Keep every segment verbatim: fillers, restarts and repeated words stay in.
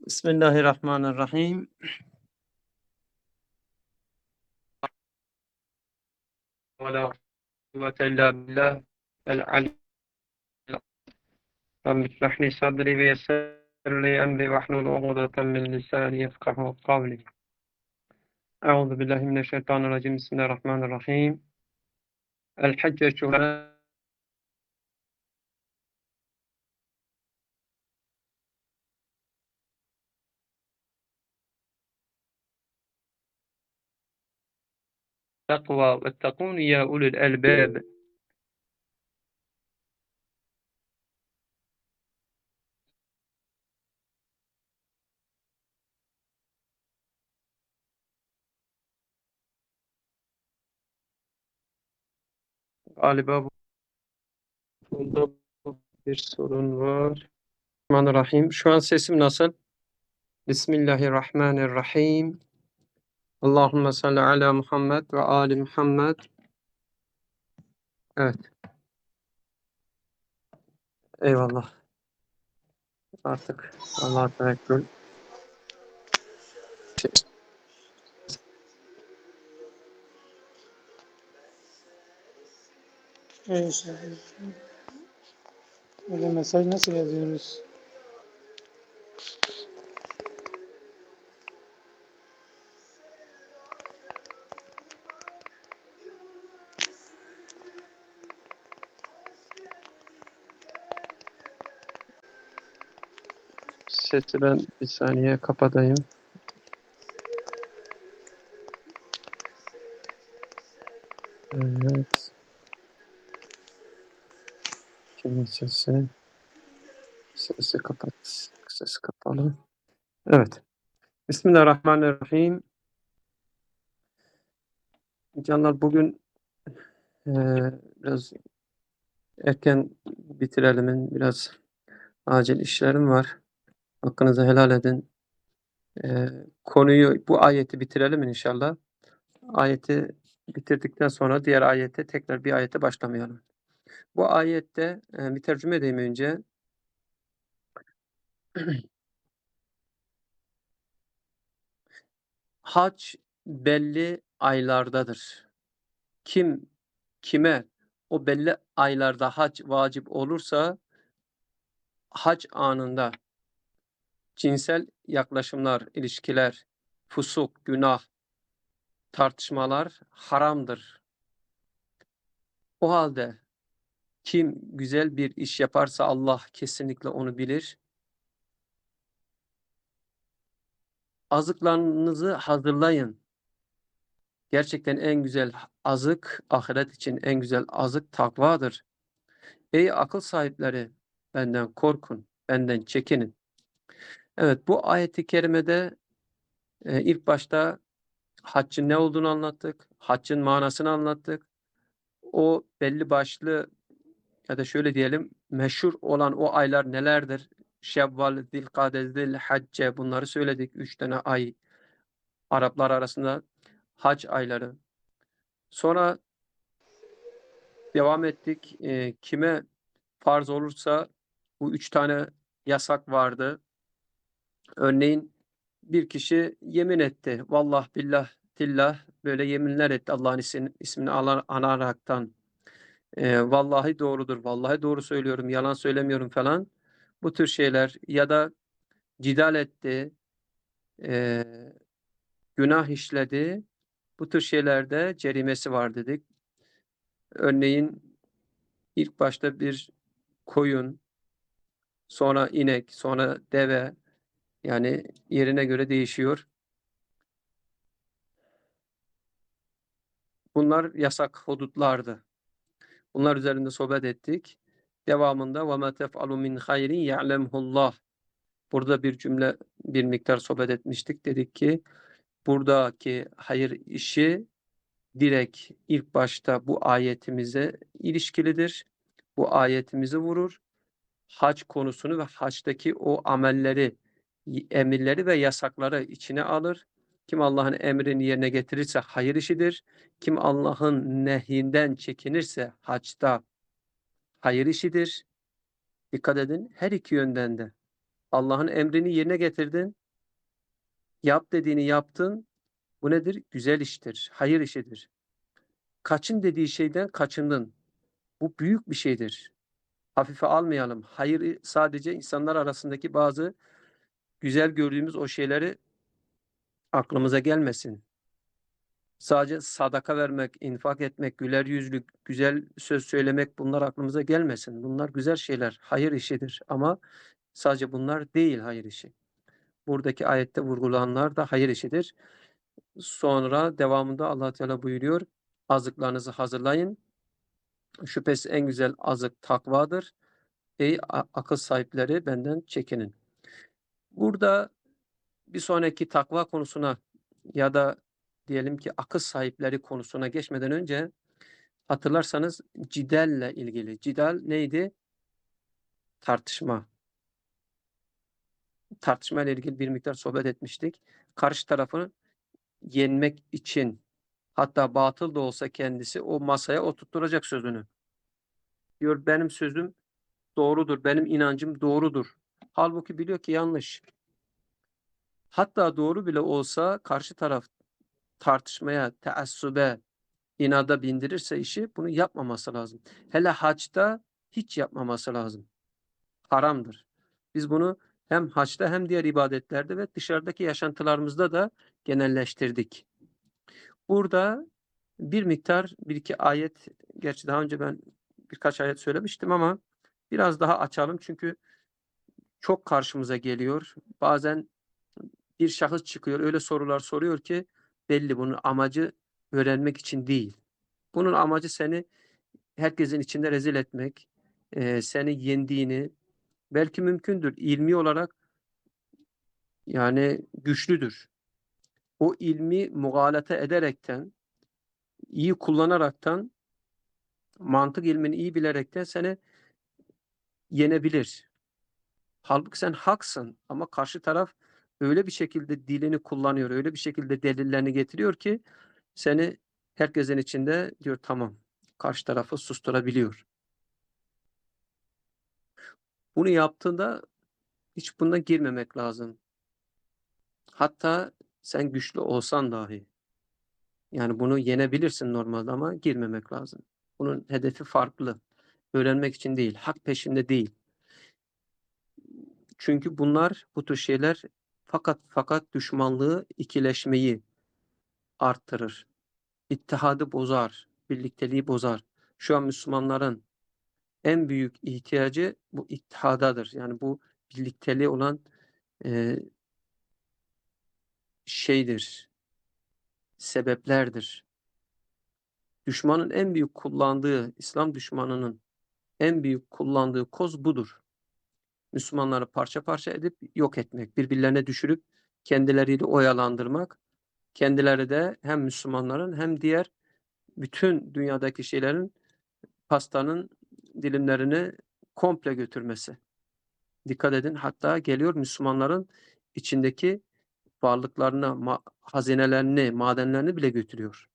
Bismillahirrahmanirrahim. Ve la kuvvete illa billah. El-alim. Rabbi şrah li sadri ve yessir li emri ve hlul uqdeten min lisani yefkahu kavli. Euzu billahi mineşşeytanirracim. Bismillahirrahmanirrahim. El-hacce şuhra takva ve takun ya ulul elbab. Galiba bunda bir sorun var. Bismillahirrahmanirrahim. Şu an sesim nasıl? Bismillahirrahmanirrahim. Allahümme salli ala Muhammed ve ali Muhammed. Evet. Eyvallah. Artık Allah'a tevekkül. Evet. Öyle mesaj nasıl yazıyoruz? Sesi ben bir saniye kapatayım. Evet. Kimin sesi? Sesi kapat. Sesi kapalı. Evet. Bismillahirrahmanirrahim. Canlar bugün e, biraz erken bitirelim. Biraz acil işlerim var. Hakkınızı helal edin. E, konuyu, bu ayeti bitirelim inşallah. Ayeti bitirdikten sonra diğer ayete tekrar bir ayete başlamayalım. Bu ayette e, bir tercüme edeyim önce. Hac belli aylardadır. Kim kime o belli aylarda hac vacip olursa hac anında cinsel yaklaşımlar, ilişkiler, fusuk, günah, tartışmalar haramdır. O halde kim güzel bir iş yaparsa Allah kesinlikle onu bilir. Azıklarınızı hazırlayın. Gerçekten en güzel azık, ahiret için en güzel azık takvadır. Ey akıl sahipleri, benden korkun, benden çekinin. Evet, bu ayet-i kerimede e, ilk başta haccın ne olduğunu anlattık, haccın manasını anlattık. O belli başlı ya da şöyle diyelim, meşhur olan o aylar nelerdir? Şevval, Zilkade, Zilhacce, bunları söyledik. Üç tane ay Araplar arasında hac ayları. Sonra devam ettik. E, kime farz olursa bu üç tane yasak vardı. Örneğin bir kişi yemin etti. Vallah billah tillah böyle yeminler etti Allah'ın isim, ismini anaraktan. E, vallahi doğrudur. Vallahi doğru söylüyorum. Yalan söylemiyorum falan. Bu tür şeyler ya da cidal etti. E, günah işledi. Bu tür şeylerde cerimesi var dedik. Örneğin ilk başta bir koyun, sonra inek, sonra deve, yani yerine göre değişiyor. Bunlar yasak hudutlardı. Bunlar üzerinde sohbet ettik. Devamında وَمَا تَفْعَلُوا مِنْ خَيْرٍ يَعْلَمْهُ اللّٰهِ. Burada bir cümle, bir miktar sohbet etmiştik. Dedik ki buradaki hayır işi direkt ilk başta bu ayetimize ilişkilidir. Bu ayetimizi vurur. Hac konusunu ve haçtaki o amelleri, emirleri ve yasakları içine alır. Kim Allah'ın emrini yerine getirirse hayır işidir. Kim Allah'ın nehyinden çekinirse haçta hayır işidir. Dikkat edin, her iki yönden de. Allah'ın emrini yerine getirdin. Yap dediğini yaptın. Bu nedir? Güzel iştir, hayır işidir. Kaçın dediği şeyden kaçındın. Bu büyük bir şeydir. Hafife almayalım. Hayır sadece insanlar arasındaki bazı güzel gördüğümüz o şeyleri aklımıza gelmesin. Sadece sadaka vermek, infak etmek, güler yüzlük, güzel söz söylemek bunlar aklımıza gelmesin. Bunlar güzel şeyler, hayır işidir ama sadece bunlar değil hayır işi. Buradaki ayette vurgulananlar da hayır işidir. Sonra devamında Allah Teala buyuruyor, azıklarınızı hazırlayın. Şüphesiz en güzel azık takvadır. Ey akıl sahipleri benden çekinin. Burada bir sonraki takva konusuna ya da diyelim ki akıl sahipleri konusuna geçmeden önce hatırlarsanız cidelle ilgili. Cidal neydi? Tartışma. Tartışma ile ilgili bir miktar sohbet etmiştik. Karşı tarafı yenmek için hatta batıl da olsa kendisi o masaya oturtturacak sözünü. Diyor benim sözüm doğrudur, benim inancım doğrudur. Halbuki biliyor ki yanlış. Hatta doğru bile olsa karşı taraf tartışmaya, teassübe, inada bindirirse işi bunu yapmaması lazım. Hele haçta hiç yapmaması lazım. Haramdır. Biz bunu hem haçta hem diğer ibadetlerde ve dışarıdaki yaşantılarımızda da genelleştirdik. Burada bir miktar bir iki ayet, gerçi daha önce ben birkaç ayet söylemiştim ama biraz daha açalım çünkü çok karşımıza geliyor. Bazen bir şahıs çıkıyor, öyle sorular soruyor ki belli bunun amacı öğrenmek için değil. Bunun amacı seni herkesin içinde rezil etmek, eee, seni yendiğini, belki mümkündür ilmi olarak yani güçlüdür. O ilmi mugalata ederekten, iyi kullanaraktan, mantık ilmini iyi bilerekten seni yenebilir. Halbuki sen haksın ama karşı taraf öyle bir şekilde dilini kullanıyor, öyle bir şekilde delillerini getiriyor ki seni herkesin içinde diyor tamam, karşı tarafı susturabiliyor. Bunu yaptığında hiç buna girmemek lazım. Hatta sen güçlü olsan dahi. Yani bunu yenebilirsin normalde ama girmemek lazım. Bunun hedefi farklı. Öğrenmek için değil, hak peşinde değil. Çünkü bunlar, bu tür şeyler fakat fakat düşmanlığı, ikileşmeyi arttırır. İttihadı bozar, birlikteliği bozar. Şu an Müslümanların en büyük ihtiyacı bu ittihadadır. Yani bu birlikteliği olan e, şeydir, sebeplerdir. Düşmanın en büyük kullandığı, İslam düşmanının en büyük kullandığı koz budur. Müslümanları parça parça edip yok etmek, birbirlerine düşürüp kendileriyle oyalandırmak, kendileri de hem Müslümanların hem diğer bütün dünyadaki şeylerin, pastanın dilimlerini komple götürmesi. Dikkat edin, hatta geliyor Müslümanların içindeki varlıklarını, ma hazinelerini, madenlerini bile götürüyor.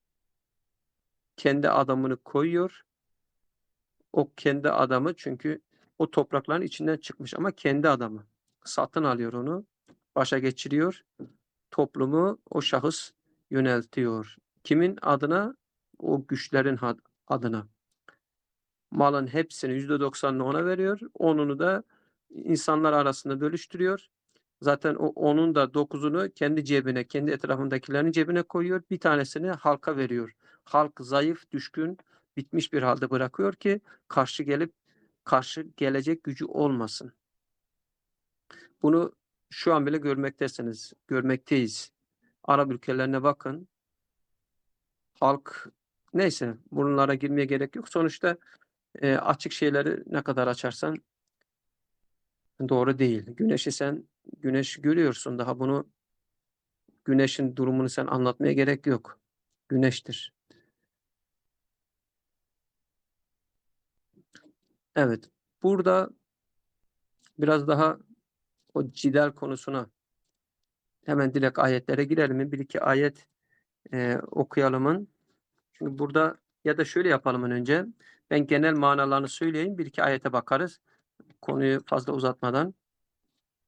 Kendi adamını koyuyor. O kendi adamı çünkü o toprakların içinden çıkmış ama kendi adamı. Satın alıyor onu, başa geçiriyor. Toplumu o şahıs yöneltiyor. Kimin adına? O güçlerin adına. Malın hepsini yüzde doksanını ona veriyor. Onunu da insanlar arasında bölüştürüyor. Zaten o onun da dokuzunu kendi cebine, kendi etrafındakilerin cebine koyuyor. Bir tanesini halka veriyor. Halk zayıf, düşkün, bitmiş bir halde bırakıyor ki karşı gelip karşı gelecek gücü olmasın. Bunu şu an bile görmektesiniz, görmekteyiz. Arap ülkelerine bakın. Halk neyse bunlara girmeye gerek yok. Sonuçta e, açık şeyleri ne kadar açarsan doğru değil. Güneşi sen güneş görüyorsun daha bunu güneşin durumunu sen anlatmaya gerek yok. Güneştir. Evet. Burada biraz daha o cidal konusuna hemen direkt ayetlere girelim mi? Bir iki ayet e, okuyalımın. Çünkü burada ya da şöyle yapalım önce. Ben genel manalarını söyleyeyim. Bir iki ayete bakarız. Konuyu fazla uzatmadan.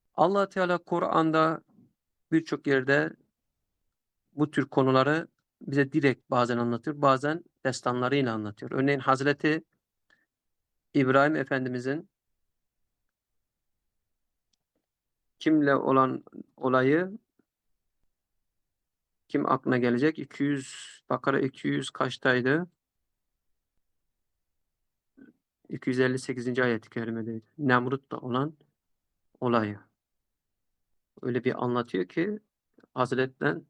Allah Teala Kur'an'da birçok yerde bu tür konuları bize direkt bazen anlatıyor, bazen destanlarıyla anlatıyor. Örneğin Hazreti İbrahim Efendimizin kimle olan olayı kim aklına gelecek? iki yüz Bakara iki yüz kaçtaydı? iki yüz elli sekizinci ayet-i kerimedeydi. Nemrut'la olan olayı. Öyle bir anlatıyor ki Hazretle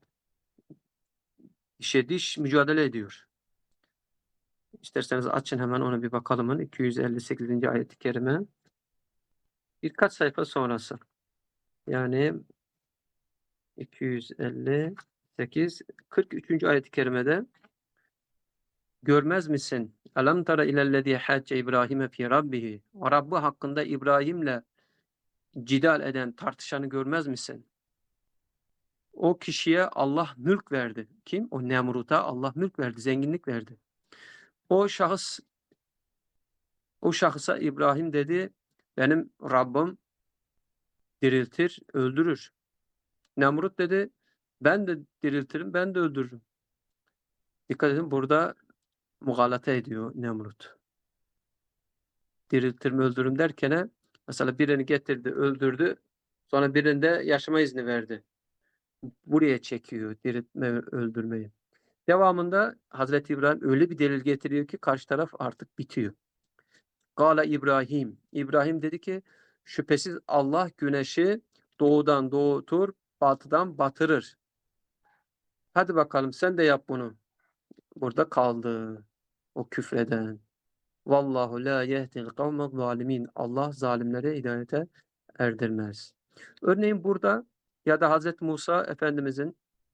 dişe diş mücadele ediyor. İsterseniz açın hemen ona bir bakalım. iki yüz elli sekizinci ayet-i kerime. Birkaç sayfa sonrası. Yani iki yüz elli sekiz, kırk üçüncü ayet-i kerimede görmez misin? Alam tara ilellezî hâcce İbrahim'e fî rabbihi. O Rabbi hakkında İbrahim'le cidal eden, tartışanı görmez misin? O kişiye Allah mülk verdi. Kim? O Nemrut'a Allah mülk verdi, zenginlik verdi. O şahıs, o şahısa İbrahim dedi, benim Rabbim diriltir, öldürür. Nemrut dedi, ben de diriltirim, ben de öldürürüm. Dikkat edin, burada mugalata ediyor Nemrut. Diriltirim, öldürürüm derken mesela birini getirdi, öldürdü. Sonra birinde yaşama izni verdi. Buraya çekiyor diriltme, öldürmeyi. Devamında Hazreti İbrahim öyle bir delil getiriyor ki karşı taraf artık bitiyor. Gâle İbrahim. İbrahim dedi ki şüphesiz Allah güneşi doğudan doğutur, batıdan batırır. Hadi bakalım sen de yap bunu. Burada kaldı o küfreden. Vallahu la yehdil kavmez zalimin. Allah zalimlere hidayete erdirmez. Örneğin burada ya da Hazreti Musa Efendimizin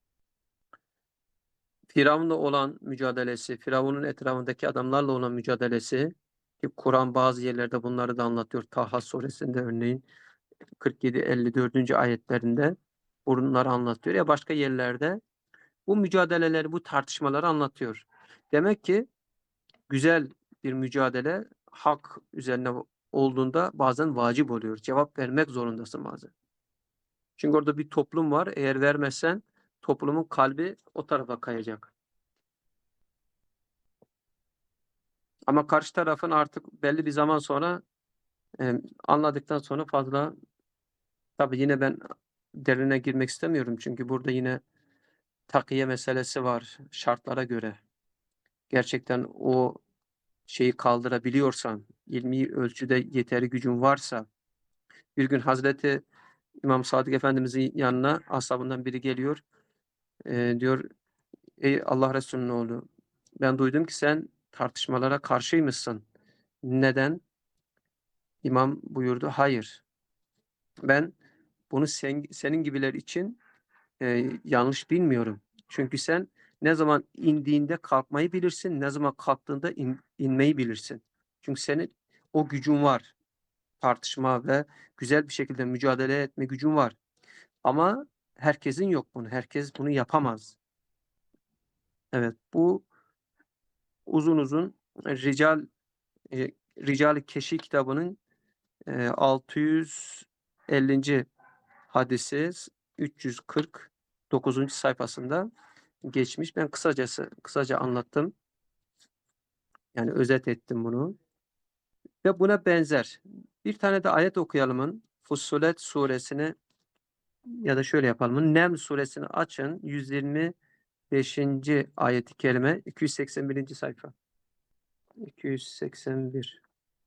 Firavun'la olan mücadelesi, Firavun'un etrafındaki adamlarla olan mücadelesi ki Kur'an bazı yerlerde bunları da anlatıyor. Taha suresinde örneğin kırk yedi elli dördüncü ayetlerinde bunları anlatıyor ya başka yerlerde bu mücadeleleri, bu tartışmaları anlatıyor. Demek ki güzel bir mücadele hak üzerine olduğunda bazen vacip oluyor. Cevap vermek zorundasın bazen. Çünkü orada bir toplum var. Eğer vermezsen toplumun kalbi o tarafa kayacak. Ama karşı tarafın artık belli bir zaman sonra e, anladıktan sonra fazla tabii yine ben derine girmek istemiyorum. Çünkü burada yine takiye meselesi var şartlara göre. Gerçekten o şeyi kaldırabiliyorsan, ilmi ölçüde yeteri gücün varsa, bir gün Hazreti İmam Sadık Efendimizin yanına ashabından biri geliyor. E, diyor, ey Allah Resulü'nün oğlu, ben duydum ki sen tartışmalara karşıymışsın. Neden? İmam buyurdu, hayır. Ben bunu sen, senin gibiler için e, yanlış bilmiyorum. Çünkü sen ne zaman indiğinde kalkmayı bilirsin, ne zaman kalktığında in, inmeyi bilirsin. Çünkü senin o gücün var. Tartışma ve güzel bir şekilde mücadele etme gücün var. Ama herkesin yok bunu. Herkes bunu yapamaz. Evet, bu uzun uzun Rical e, Rical-i Keşi kitabının e, altı yüz ellinci hadisi üç yüz kırk dokuzuncu sayfasında geçmiş. Ben kısacası kısaca anlattım. Yani özet ettim bunu. Ve buna benzer bir tane de ayet okuyalımın. Fussilet suresini ya da şöyle yapalım. Nem suresini açın. yüz yirmi beşinci ayet-i kerime iki yüz seksen birinci sayfa. iki yüz seksen bir.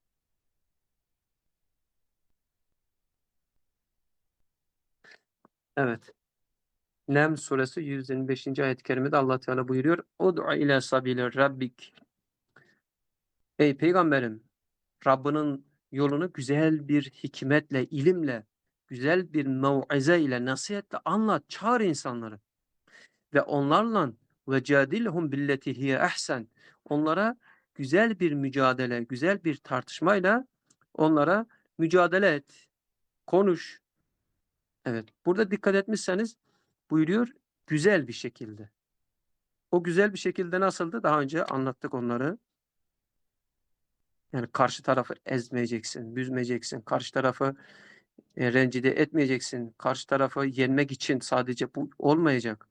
Evet. Nem suresi yüz yirmi beşinci ayet-i kerimede Allah Teala buyuruyor. Ud'u ila sabili rabbik. Ey peygamberim, Rabbinin yolunu güzel bir hikmetle, ilimle, güzel bir mev'ize ile, nasihatle anlat, çağır insanları. Ve onlarla ve cadilhum billeti hiye ahsen. Onlara güzel bir mücadele, güzel bir tartışmayla onlara mücadele et. Konuş. Evet. Burada dikkat etmişseniz buyuruyor güzel bir şekilde. O güzel bir şekilde nasıldı? Daha önce anlattık onları. Yani karşı tarafı ezmeyeceksin, büzmeyeceksin. Karşı tarafı Eee, rencide etmeyeceksin. Karşı tarafı yenmek için sadece bu olmayacak.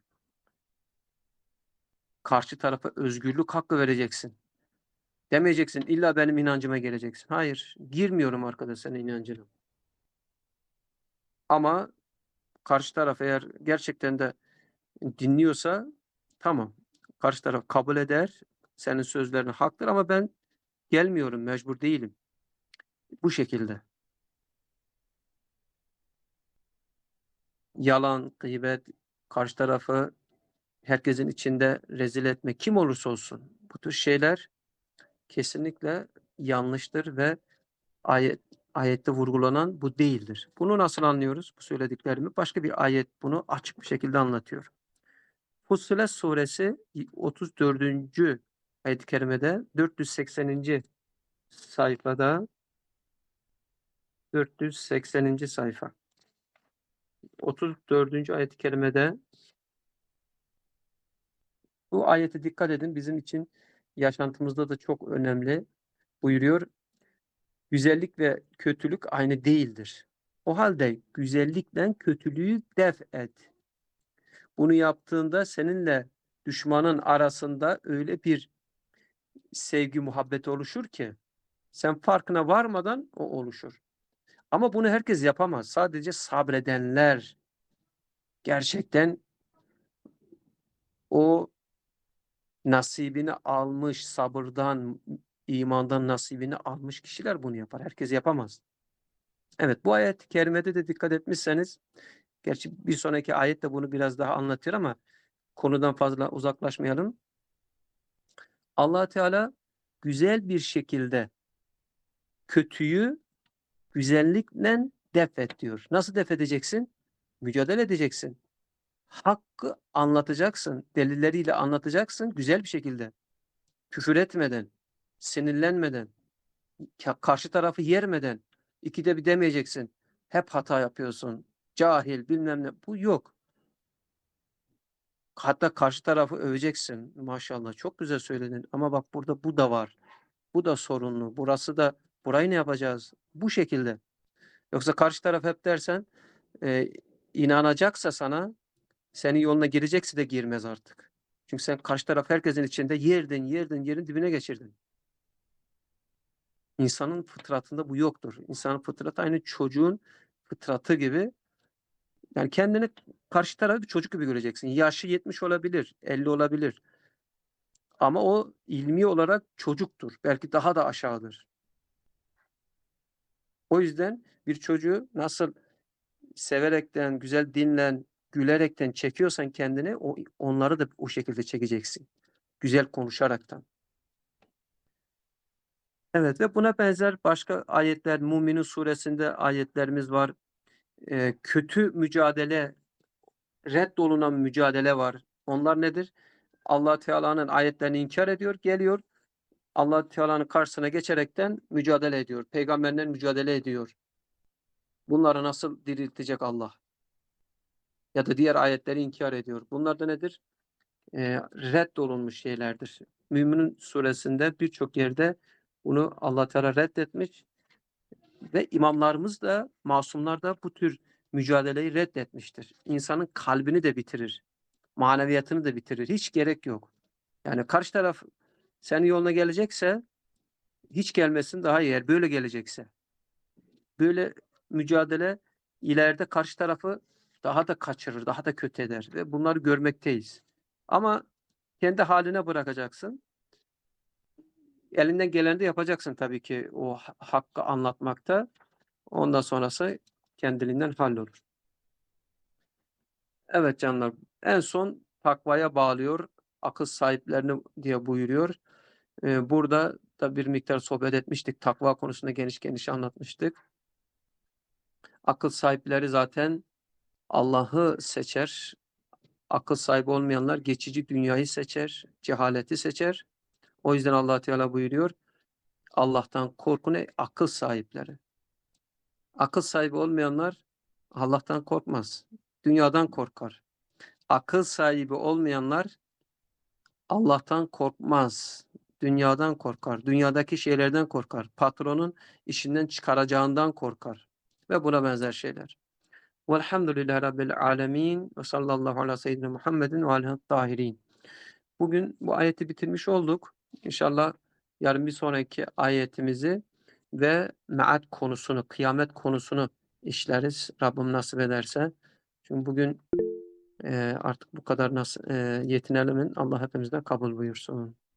Karşı tarafa özgürlük hakkı vereceksin. Demeyeceksin, illa benim inancıma geleceksin. Hayır, girmiyorum arkadaş senin inancına. Ama karşı taraf eğer gerçekten de dinliyorsa tamam. Karşı taraf kabul eder, senin sözlerine haktır ama ben gelmiyorum, mecbur değilim. Bu şekilde. Yalan, gıybet, karşı tarafı herkesin içinde rezil etme, kim olursa olsun bu tür şeyler kesinlikle yanlıştır ve ayet ayette vurgulanan bu değildir. Bunu nasıl anlıyoruz bu söylediklerimi? Başka bir ayet bunu açık bir şekilde anlatıyor. Fussilet suresi otuz dördüncü ayet-i kerimede dört yüz sekseninci sayfada dört yüz sekseninci sayfa. otuz dördüncü ayet-i kerimede bu ayete dikkat edin. Bizim için yaşantımızda da çok önemli. Buyuruyor, güzellik ve kötülük aynı değildir. O halde güzellikle kötülüğü def et. Bunu yaptığında seninle düşmanın arasında öyle bir sevgi, muhabbet oluşur ki sen farkına varmadan o oluşur. Ama bunu herkes yapamaz. Sadece sabredenler, gerçekten o nasibini almış, sabırdan, imandan nasibini almış kişiler bunu yapar. Herkes yapamaz. Evet, bu ayet-i kerimede de dikkat etmişseniz, gerçi bir sonraki ayet de bunu biraz daha anlatıyor ama konudan fazla uzaklaşmayalım. Allah Teala güzel bir şekilde kötüyü güzellikle def et diyor. Nasıl def edeceksin? Mücadele edeceksin. Hakkı anlatacaksın. Delilleriyle anlatacaksın güzel bir şekilde. Küfür etmeden, sinirlenmeden, karşı tarafı yermeden, ikide bir demeyeceksin. Hep hata yapıyorsun. Cahil bilmem ne. Bu yok. Hatta karşı tarafı öveceksin. Maşallah çok güzel söyledin ama bak burada bu da var. Bu da sorunlu. Burası da burayı ne yapacağız? Bu şekilde. Yoksa karşı taraf hep dersen e, inanacaksa sana, senin yoluna girecekse de girmez artık. Çünkü sen karşı taraf herkesin içinde yerdin, yerdin, yerin dibine geçirdin. İnsanın fıtratında bu yoktur. İnsanın fıtratı aynı çocuğun fıtratı gibi. Yani kendini karşı tarafı bir çocuk gibi göreceksin. Yaşı yetmiş olabilir, elli olabilir. Ama o ilmi olarak çocuktur. Belki daha da aşağıdır. O yüzden bir çocuğu nasıl severekten, güzel dinlen, gülerekten çekiyorsan kendini, o onları da o şekilde çekeceksin. Güzel konuşaraktan. Evet ve buna benzer başka ayetler, Müminin suresinde ayetlerimiz var. Eee, kötü mücadele, reddolunan mücadele var. Onlar nedir? Allah Teala'nın ayetlerini inkar ediyor, geliyor. Allah Teala'nın karşısına geçerekten mücadele ediyor. Peygamberle mücadele ediyor. Bunları nasıl diriltecek Allah? Ya da diğer ayetleri inkar ediyor. Bunlar da nedir? Eee, reddolunmuş şeylerdir. Mü'minun suresinde birçok yerde bunu Allah Teala reddetmiş ve imamlarımız da, masumlar da bu tür mücadeleyi reddetmiştir. İnsanın kalbini de bitirir, maneviyatını da bitirir. Hiç gerek yok. Yani karşı taraf senin yoluna gelecekse hiç gelmesin daha iyi, eğer böyle gelecekse. Böyle mücadele ileride karşı tarafı daha da kaçırır, daha da kötü eder ve bunları görmekteyiz. Ama kendi haline bırakacaksın. Elinden geleni de yapacaksın tabii ki o ha hakkı anlatmakta. Ondan sonrası kendiliğinden hallolur. Evet canlar, en son takvaya bağlıyor, akıl sahiplerini diye buyuruyor. Eee, burada da bir miktar sohbet etmiştik. Takva konusunda geniş geniş anlatmıştık. Akıl sahipleri zaten Allah'ı seçer. Akıl sahibi olmayanlar geçici dünyayı seçer, cehaleti seçer. O yüzden Allah Teala buyuruyor, Allah'tan korkun ey akıl sahipleri. Akıl sahibi olmayanlar Allah'tan korkmaz. Dünyadan korkar. Akıl sahibi olmayanlar Allah'tan korkmaz. Dünyadan korkar. Dünyadaki şeylerden korkar. Patronun işinden çıkaracağından korkar. ve buna benzer şeyler. Velhamdülillahi Rabbil alemin ve sallallahu ala seyyidina Muhammedin ve alihi tahirin. Bugün bu ayeti bitirmiş olduk. İnşallah yarın bir sonraki ayetimizi ve me'ad konusunu, kıyamet konusunu işleriz Rabbim nasip ederse. Çünkü bugün, eee, artık bu kadar nas eee, yetinelim. Allah hepimizden kabul buyursun.